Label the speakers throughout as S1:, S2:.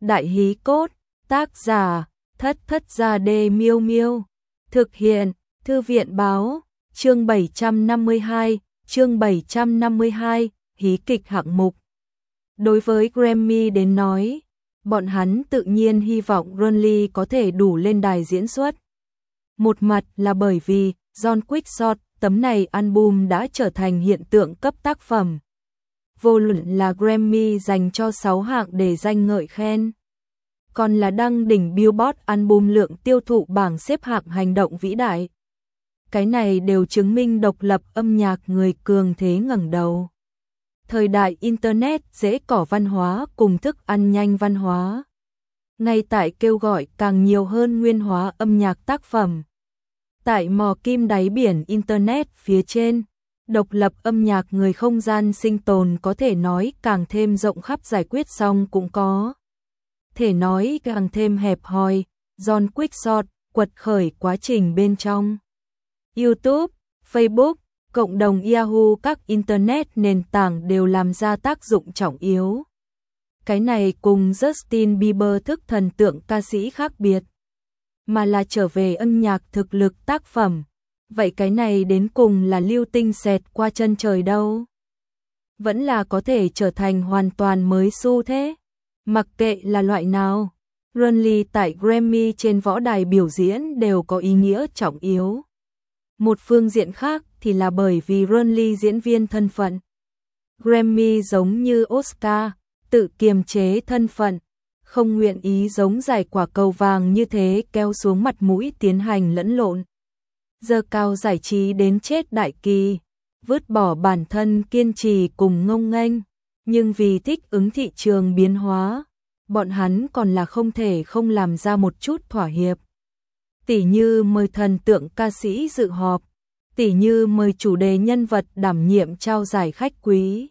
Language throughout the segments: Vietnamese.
S1: Đại hí cốt, tác giả, Thất Thất Gia Đê Miêu Miêu. Thực hiện, Thư viện báo, chương 752, hí kịch hạng mục. Đối với Grammy đến nói, bọn hắn tự nhiên hy vọng Ronly có thể đủ lên đài diễn xuất. Một mặt là bởi vì John Quickshot, tấm này album đã trở thành hiện tượng cấp tác phẩm. Vô luận là Grammy dành cho 6 hạng để danh ngợi khen, còn là đăng đỉnh Billboard album lượng tiêu thụ bảng xếp hạng hành động vĩ đại. Cái này đều chứng minh độc lập âm nhạc người cường thế ngẩng đầu. Thời đại Internet dễ cỏ văn hóa cùng thức ăn nhanh văn hóa. Ngay tại kêu gọi càng nhiều hơn nguyên hóa âm nhạc tác phẩm. Tại mò kim đáy biển Internet phía trên, độc lập âm nhạc người không gian sinh tồn có thể nói càng thêm rộng khắp giải quyết xong cũng có. Thể nói càng thêm hẹp hòi, John Quickshot quật khởi quá trình bên trong. YouTube, Facebook, cộng đồng Yahoo các Internet nền tảng đều làm ra tác dụng trọng yếu. Cái này cùng Justin Bieber thức thần tượng ca sĩ khác biệt, mà là trở về âm nhạc thực lực tác phẩm. Vậy cái này đến cùng là lưu tinh xẹt qua chân trời đâu? Vẫn là có thể trở thành hoàn toàn mới xu thế. Mặc kệ là loại nào, Ronly tại Grammy trên võ đài biểu diễn đều có ý nghĩa trọng yếu. Một phương diện khác thì là bởi vì Ronly diễn viên thân phận. Grammy giống như Oscar, tự kiềm chế thân phận, không nguyện ý giống giải quả cầu vàng như thế kéo xuống mặt mũi tiến hành lẫn lộn. Giơ cao giải trí đến chết đại kỳ, vứt bỏ bản thân kiên trì cùng ngông nghênh, nhưng vì thích ứng thị trường biến hóa, bọn hắn còn là không thể không làm ra một chút thỏa hiệp. Tỉ như mời thần tượng ca sĩ dự họp, tỉ như mời chủ đề nhân vật đảm nhiệm trao giải khách quý.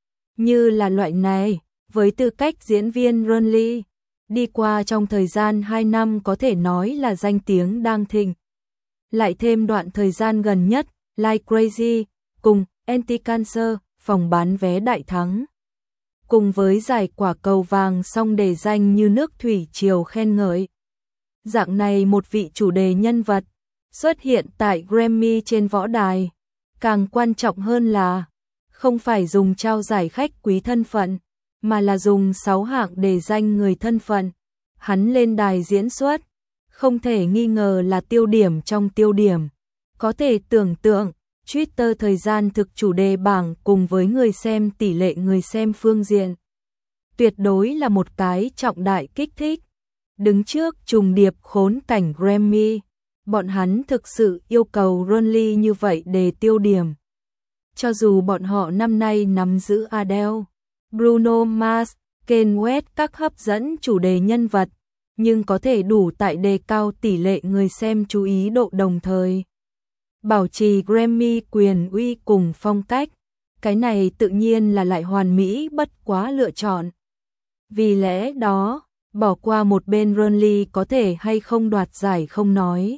S1: Như là loại này, với tư cách diễn viên Ronly, đi qua trong thời gian 2 năm có thể nói là danh tiếng đang thịnh. Lại thêm đoạn thời gian gần nhất, Like Crazy, cùng Anti-Cancer, phòng bán vé đại thắng. Cùng với giải quả cầu vàng song đề danh như nước thủy triều khen ngợi. Dạng này một vị chủ đề nhân vật, xuất hiện tại Grammy trên võ đài. Càng quan trọng hơn là, không phải dùng trao giải khách quý thân phận, mà là dùng 6 hạng đề danh người thân phận. Hắn lên đài diễn xuất, không thể nghi ngờ là tiêu điểm trong tiêu điểm. Có thể tưởng tượng, Twitter thời gian thực chủ đề bảng cùng với người xem tỷ lệ người xem phương diện. Tuyệt đối là một cái trọng đại kích thích. Đứng trước trùng điệp khốn cảnh Grammy, bọn hắn thực sự yêu cầu Ronly như vậy để tiêu điểm. Cho dù bọn họ năm nay nắm giữ Adele, Bruno Mars, Kanye West các hấp dẫn chủ đề nhân vật, nhưng có thể đủ tại đề cao tỷ lệ người xem chú ý độ đồng thời. Bảo trì Grammy quyền uy cùng phong cách, cái này tự nhiên là lại hoàn mỹ bất quá lựa chọn. Vì lẽ đó, bỏ qua một bên Ronly có thể hay không đoạt giải không nói.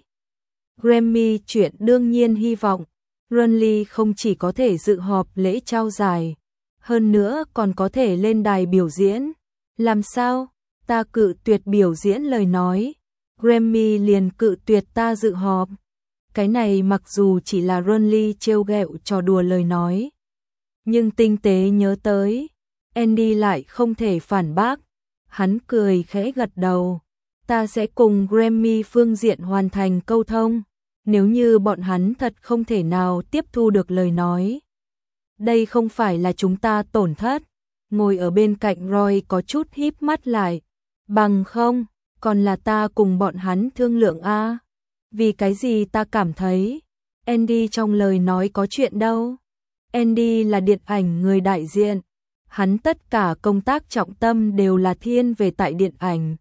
S1: Grammy chuyện đương nhiên hy vọng, Ronly không chỉ có thể dự họp lễ trao giải, hơn nữa còn có thể lên đài biểu diễn. Làm sao? Ta cự tuyệt biểu diễn lời nói, Grammy liền cự tuyệt ta dự họp. Cái này mặc dù chỉ là Ronly trêu ghẹo trò đùa lời nói, nhưng tinh tế nhớ tới, Andy lại không thể phản bác. Hắn cười khẽ gật đầu, ta sẽ cùng Grammy phương diện hoàn thành câu thông, nếu như bọn hắn thật không thể nào tiếp thu được lời nói. Đây không phải là chúng ta tổn thất. Ngồi ở bên cạnh Roy có chút híp mắt lại, bằng không, còn là ta cùng bọn hắn thương lượng a. Vì cái gì ta cảm thấy Andy trong lời nói có chuyện đâu. Andy là điện ảnh người đại diện, hắn tất cả công tác trọng tâm đều là thiên về tại điện ảnh.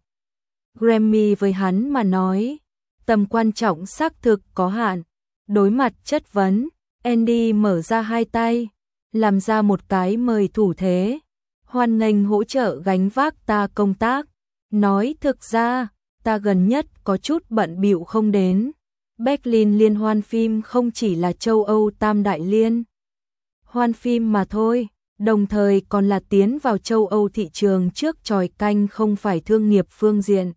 S1: Grammy với hắn mà nói, tầm quan trọng xác thực có hạn. Đối mặt chất vấn, Andy mở ra hai tay, làm ra một cái mời thủ thế, hoan nghênh hỗ trợ gánh vác ta công tác. Nói thực ra, ta gần nhất có chút bận bịu không đến. Berlin liên hoan phim không chỉ là châu Âu tam đại liên hoan phim mà thôi, đồng thời còn là tiến vào châu Âu thị trường trước chòi canh, không phải thương nghiệp phương diện,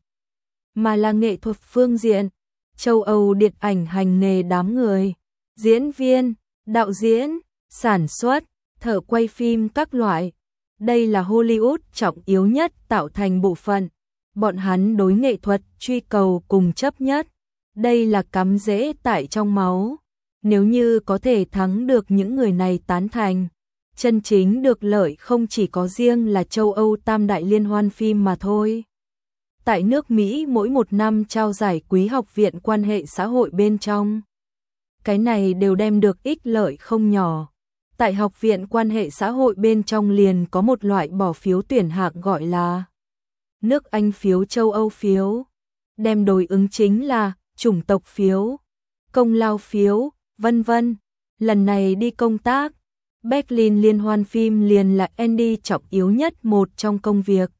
S1: mà là nghệ thuật phương diện. Châu Âu điện ảnh hành nghề đám người, diễn viên, đạo diễn, sản xuất, thợ quay phim các loại. Đây là Hollywood trọng yếu nhất tạo thành bộ phận. Bọn hắn đối nghệ thuật truy cầu cùng chấp nhất. Đây là cắm rễ tại trong máu. Nếu như có thể thắng được những người này tán thành, chân chính được lợi không chỉ có riêng là châu Âu tam đại liên hoan phim mà thôi. Tại nước Mỹ mỗi một năm trao giải quý học viện quan hệ xã hội bên trong. Cái này đều đem được ích lợi không nhỏ. Tại học viện quan hệ xã hội bên trong liền có một loại bỏ phiếu tuyển hạng gọi là nước Anh phiếu, châu Âu phiếu. Đem đối ứng chính là chủng tộc phiếu, công lao phiếu, vân vân. Lần này đi công tác, Berlin liên hoan phim liền là Andy trọng yếu nhất một trong công việc.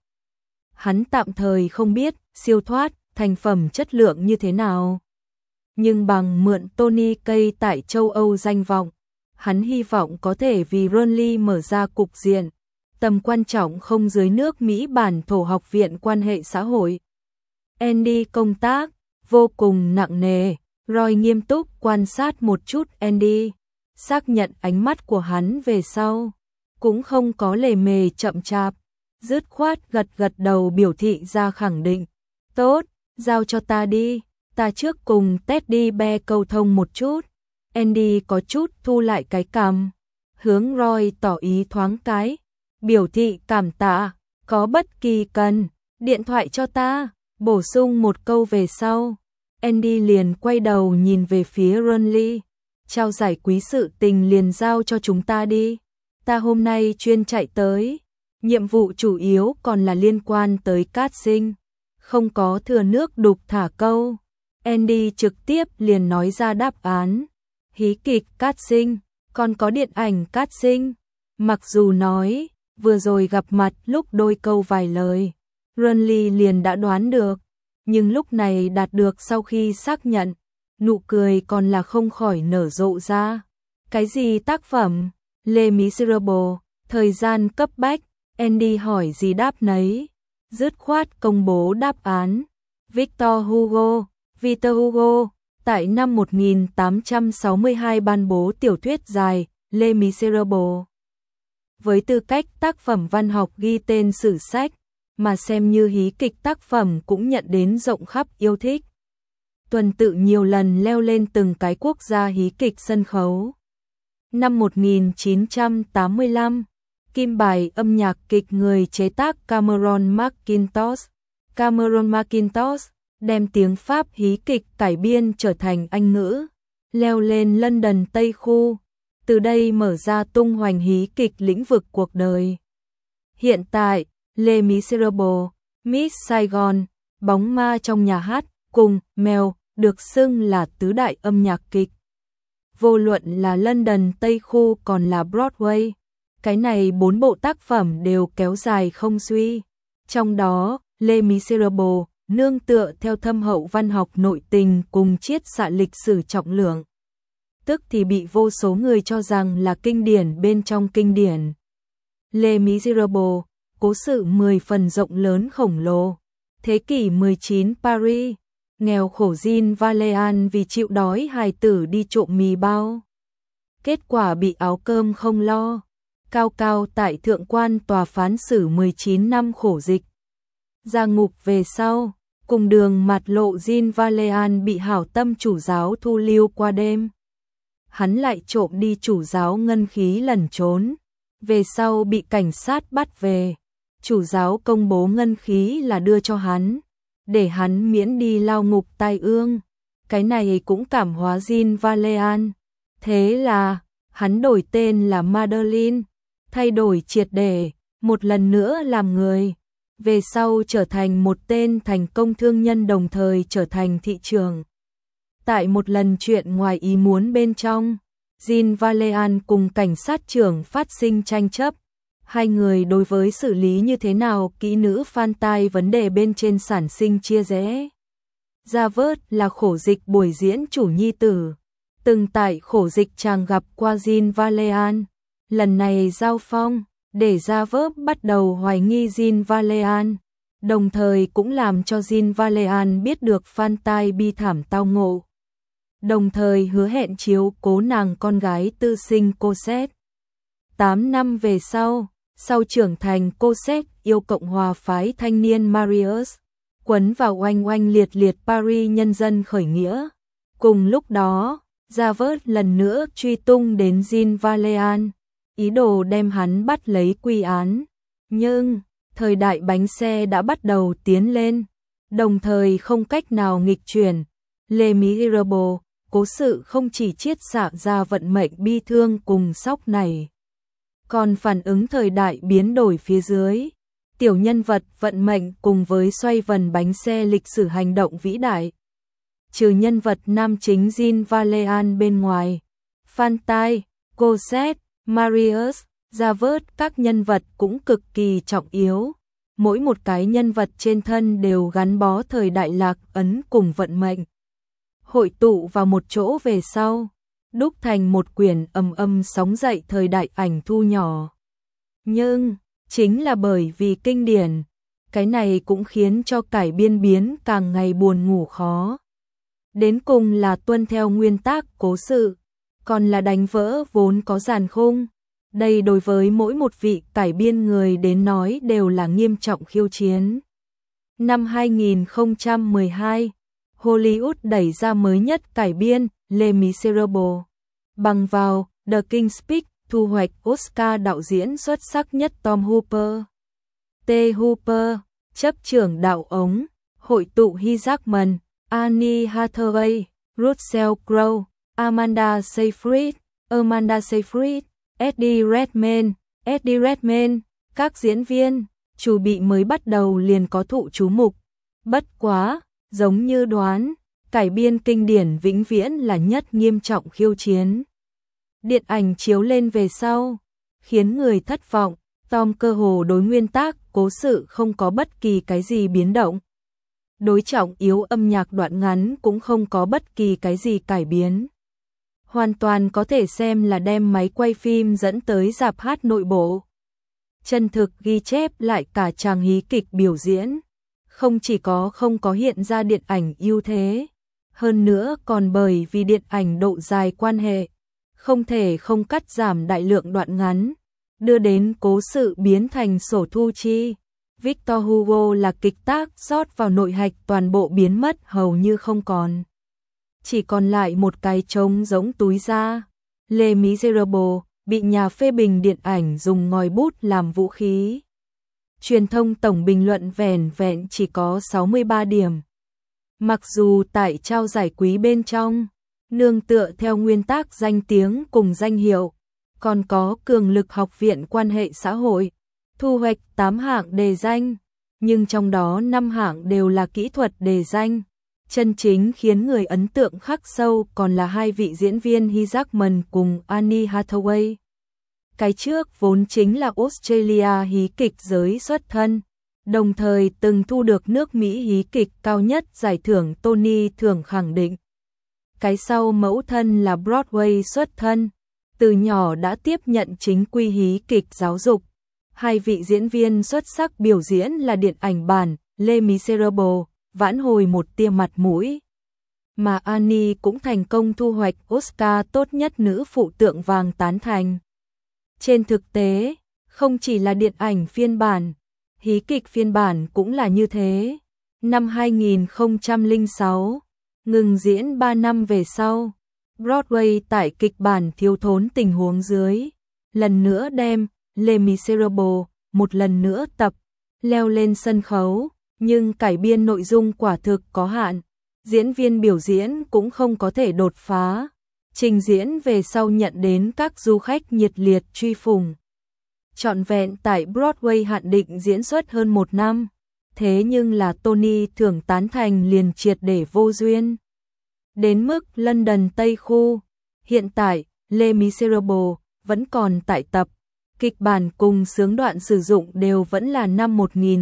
S1: Hắn tạm thời không biết siêu thoát thành phẩm chất lượng như thế nào. Nhưng bằng mượn Tony Kaye tại châu Âu danh vọng, hắn hy vọng có thể vì Burnley mở ra cục diện. Tầm quan trọng không dưới nước Mỹ bản thổ học viện quan hệ xã hội. Andy công tác vô cùng nặng nề. Roy nghiêm túc quan sát một chút Andy, xác nhận ánh mắt của hắn về sau, cũng không có lề mề chậm chạp, dứt khoát gật gật đầu biểu thị ra khẳng định. Tốt, giao cho ta đi, ta trước cùng Teddy Bear câu thông một chút. Andy có chút thu lại cái cằm, hướng Roy tỏ ý thoáng cái, biểu thị cảm tạ, có bất kỳ cần, điện thoại cho ta, bổ sung một câu về sau. Andy liền quay đầu nhìn về phía Burnley, trao giải quý sự tình liền giao cho chúng ta đi. Ta hôm nay chuyên chạy tới, nhiệm vụ chủ yếu còn là liên quan tới casting, không có thừa nước đục thả câu. Andy trực tiếp liền nói ra đáp án, hí kịch casting, còn có điện ảnh casting. Mặc dù nói, vừa rồi gặp mặt lúc đôi câu vài lời, Burnley liền đã đoán được. Nhưng lúc này đạt được sau khi xác nhận, nụ cười còn là không khỏi nở rộ ra. Cái gì tác phẩm? Les Miserables, thời gian cấp bách, Andy hỏi gì đáp nấy. Dứt khoát công bố đáp án. Victor Hugo, tại năm 1862 ban bố tiểu thuyết dài Les Miserables. Với tư cách tác phẩm văn học ghi tên sử sách, mà xem như hí kịch tác phẩm cũng nhận đến rộng khắp yêu thích. Tuần tự nhiều lần leo lên từng cái quốc gia hí kịch sân khấu. Năm 1985, kim bài âm nhạc kịch người chế tác Cameron McIntosh đem tiếng Pháp hí kịch cải biên trở thành Anh ngữ, leo lên London Tây Khu, từ đây mở ra tung hoành hí kịch lĩnh vực cuộc đời. Hiện tại, Les Miserables, Miss Saigon, Bóng ma trong nhà hát, cùng Mel được xưng là tứ đại âm nhạc kịch. Vô luận là London Tây Khu còn là Broadway, cái này 4 bộ tác phẩm đều kéo dài không suy. Trong đó, Les Miserables nương tựa theo thâm hậu văn học nội tình cùng chiết xạ lịch sử trọng lượng, tức thì bị vô số người cho rằng là kinh điển bên trong kinh điển. Les Miserables, cố sự 10 phần rộng lớn khổng lồ. Thế kỷ 19 Paris, nghèo khổ Jean Valjean vì chịu đói hài tử đi trộm mì bao. Kết quả bị áo cơm không lo, cao cao tại thượng quan tòa phán xử 19 năm khổ dịch. Ra ngục về sau, cùng đường mặt lộ Jean Valjean bị hảo tâm chủ giáo thu lưu qua đêm. Hắn lại trộm đi chủ giáo ngân khí lẩn trốn, về sau bị cảnh sát bắt về. Chủ giáo công bố ngân khí là đưa cho hắn, để hắn miễn đi lao ngục tai ương. Cái này cũng cảm hóa Jean Valjean. Thế là, hắn đổi tên là Madeleine, thay đổi triệt để, một lần nữa làm người. Về sau trở thành một tên thành công thương nhân, đồng thời trở thành thị trưởng. Tại một lần chuyện ngoài ý muốn bên trong, Jean Valjean cùng cảnh sát trưởng phát sinh tranh chấp. Hai người đối với xử lý như thế nào kỹ nữ phan tai vấn đề bên trên sản sinh chia rẽ. Gia vớt là khổ dịch buổi diễn chủ nhi tử, từng tại khổ dịch chàng gặp qua Jean Valjean, Lần này giao phong, để Javert bắt đầu hoài nghi Jean Valjean, đồng thời cũng làm cho Jean Valjean biết được Fantine bi thảm tao ngộ. Đồng thời hứa hẹn chiếu cố nàng con gái tư sinh Cosette. 8 năm về sau trưởng thành Cosette yêu Cộng hòa phái thanh niên Marius, quấn vào oanh oanh liệt liệt Paris nhân dân khởi nghĩa. Cùng lúc đó, Javert lần nữa truy tung đến Jean Valjean, ý đồ đem hắn bắt lấy quy án. Nhưng, thời đại bánh xe đã bắt đầu tiến lên, đồng thời không cách nào nghịch chuyển. Les Misérables, cố sự không chỉ chiết xạ ra vận mệnh bi thương cùng sốc này, còn phản ứng thời đại biến đổi phía dưới, tiểu nhân vật vận mệnh cùng với xoay vần bánh xe lịch sử hành động vĩ đại. Trừ nhân vật nam chính Jean Valjean bên ngoài, Fantine, Cosette, Marius, Javert, các nhân vật cũng cực kỳ trọng yếu. Mỗi một cái nhân vật trên thân đều gắn bó thời đại lạc ấn cùng vận mệnh. Hội tụ vào một chỗ về sau, đúc thành một quyển sóng dậy thời đại ảnh thu nhỏ. Nhưng, chính là bởi vì kinh điển, cái này cũng khiến cho cải biên biến càng ngày buồn ngủ khó. Đến cùng là tuân theo nguyên tắc cố sự, còn là đánh vỡ vốn có dàn khung. Đây đối với mỗi một vị cải biên người đến nói đều là nghiêm trọng khiêu chiến. Năm 2012, Hollywood đẩy ra mới nhất cải biên Les Misérables, bằng vào The King's Speech, thu hoạch Oscar đạo diễn xuất sắc nhất Tom Hooper. T. Hooper, chấp trưởng đạo ống, hội tụ Hugh Jackman, Anne Hathaway, Russell Crowe, Amanda Seyfried, Eddie Redmayne, các diễn viên, chủ bị mới bắt đầu liền có thụ chú mục. Bất quá, giống như đoán, cải biên kinh điển vĩnh viễn là nhất nghiêm trọng khiêu chiến. Điện ảnh chiếu lên về sau, khiến người thất vọng, Tom cơ hồ đối nguyên tắc cố sự không có bất kỳ cái gì biến động. Đối trọng yếu âm nhạc đoạn ngắn cũng không có bất kỳ cái gì cải biến. Hoàn toàn có thể xem là đem máy quay phim dẫn tới rạp hát nội bộ. Chân thực ghi chép lại cả chàng hí kịch biểu diễn, không chỉ không có hiện ra điện ảnh ưu thế, hơn nữa còn bởi vì điện ảnh độ dài quan hệ, không thể không cắt giảm đại lượng đoạn ngắn, đưa đến cố sự biến thành sổ thu chi. Victor Hugo là kịch tác rót vào nội hạch toàn bộ biến mất hầu như không còn. Chỉ còn lại một cái trống giống túi da. Les Misérables bị nhà phê bình điện ảnh dùng ngòi bút làm vũ khí. Truyền thông tổng bình luận vẻn vẹn chỉ có 63 điểm. Mặc dù tại trao giải quý bên trong, nương tựa theo nguyên tắc danh tiếng cùng danh hiệu, còn có cường lực học viện quan hệ xã hội, thu hoạch 8 hạng đề danh, nhưng trong đó 5 hạng đều là kỹ thuật đề danh. Chân chính khiến người ấn tượng khắc sâu còn là hai vị diễn viên Hugh Jackman cùng Anne Hathaway. Cái trước vốn chính là Australia hí kịch giới xuất thân, đồng thời từng thu được nước Mỹ hí kịch cao nhất giải thưởng Tony thưởng khẳng định. Cái sau mẫu thân là Broadway xuất thân, từ nhỏ đã tiếp nhận chính quy hí kịch giáo dục. Hai vị diễn viên xuất sắc biểu diễn là điện ảnh bản Les Misérables, vãn hồi một tia mặt mũi. Mà Annie cũng thành công thu hoạch Oscar tốt nhất nữ phụ tượng vàng tán thành. Trên thực tế, không chỉ là điện ảnh phiên bản, hí kịch phiên bản cũng là như thế. Năm 2006, ngừng diễn 3 năm về sau, Broadway tại kịch bản thiếu thốn tình huống dưới, lần nữa đem Les Misérables một lần nữa leo lên sân khấu, nhưng cải biên nội dung quả thực có hạn, diễn viên biểu diễn cũng không có thể đột phá. Trình diễn về sau nhận đến các du khách nhiệt liệt truy phủng. Trọn vẹn tại Broadway hạn định diễn xuất hơn 1 năm, thế nhưng là Tony thưởng tán thành liền triệt để vô duyên. Đến mức London Tây Khu, hiện tại Les Misérables vẫn còn tại tập. Kịch bản cùng xướng đoạn sử dụng đều vẫn là năm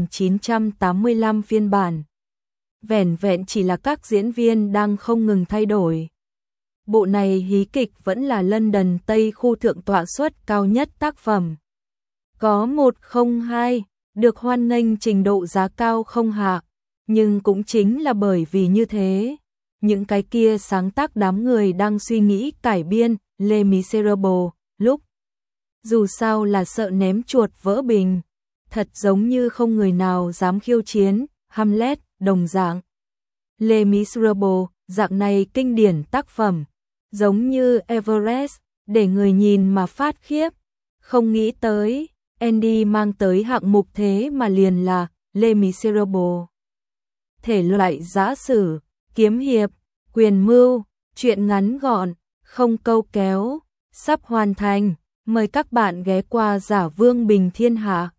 S1: 1985 phiên bản. Vẻn vẹn chỉ là các diễn viên đang không ngừng thay đổi. bộ này hí kịch vẫn là London Tây khu thượng tọa suất cao nhất tác phẩm. Có 102, được hoan nghênh trình độ giá cao không hạ, nhưng cũng chính là bởi vì như thế, những cái kia sáng tác đám người đang suy nghĩ cải biên Les Misérables, lúc dù sao là sợ ném chuột vỡ bình, thật giống như không người nào dám khiêu chiến Hamlet đồng dạng. Les Misérables, dạng này kinh điển tác phẩm, giống như Everest, để người nhìn mà phát khiếp, không nghĩ tới Andy mang tới hạng mục thế mà liền là Les Misérables. Thể loại giã sử, kiếm hiệp, quyền mưu, truyện ngắn gọn, không câu kéo, sắp hoàn thành, mời các bạn ghé qua Giả Vương Bình Thiên Hạ.